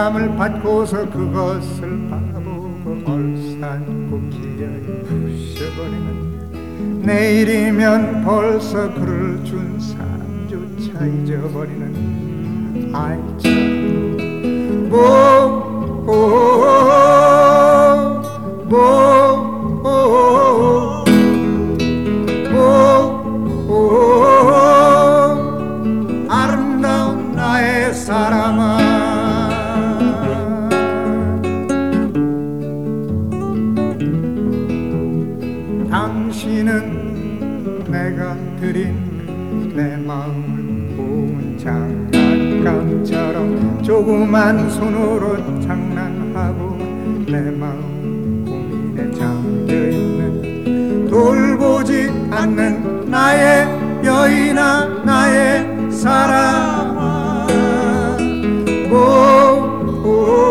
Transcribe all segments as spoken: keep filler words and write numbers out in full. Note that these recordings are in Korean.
장난감을 받고서 그것을 바라보고 얼싸안고 기어이 부셔버리는, 내일이면 벌써 그를 준 사람조차 잊어버리는 아이처럼 뭐, 오, 뭐, 오, 뭐, 오, 아름다운 나의 사람아. 당신은 내가 드린 내 마음을 고운 장난감처럼 조그만 손으로 장난하고 내 마음 고민에 잠겨있는, 돌보지 않는 나의 여인아 나의 사랑아. 오, 오,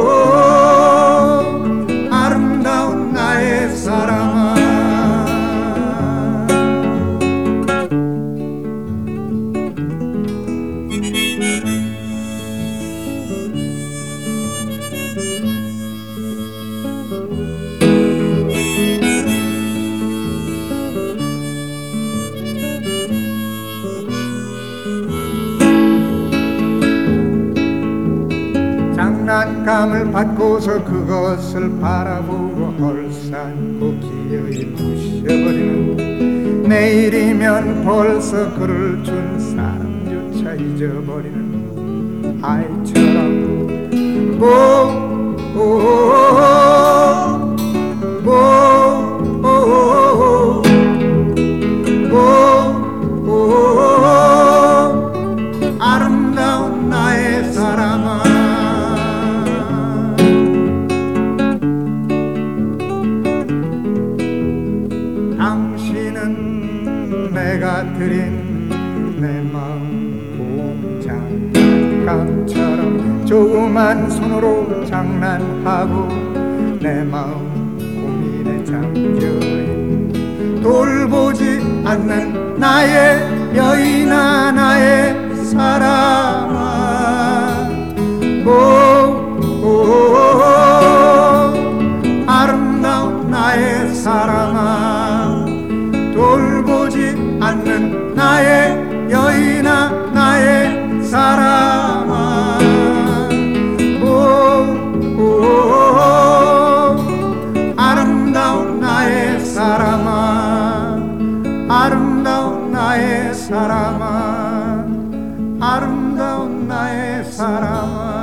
아름다운 나의 사랑아. 장난감을 받고서 그것을 바라보고 얼싸안고 기어이 부셔버리는, 내일이면 벌써 그를 준 사람조차 잊어버리는 아이처럼 뭐, 오, 뭐, 오, 뭐, 오, 아름다운 나의 사랑아. 당신은 내가 드린 내 마음 고운 장난감처럼 조그만 손으로 장난하고 내 마음 고민에 잠겨있는, 돌보지 않는 나의 여인아 나의 사랑아. 오, 오, 아름다운 나의 사랑아. 돌보지 않는 나의 여인아 나의 사랑아. 오, 오, 아름다운 나의 사랑아. 아름다운 나의 사랑아. 아름다운 나의 사랑아.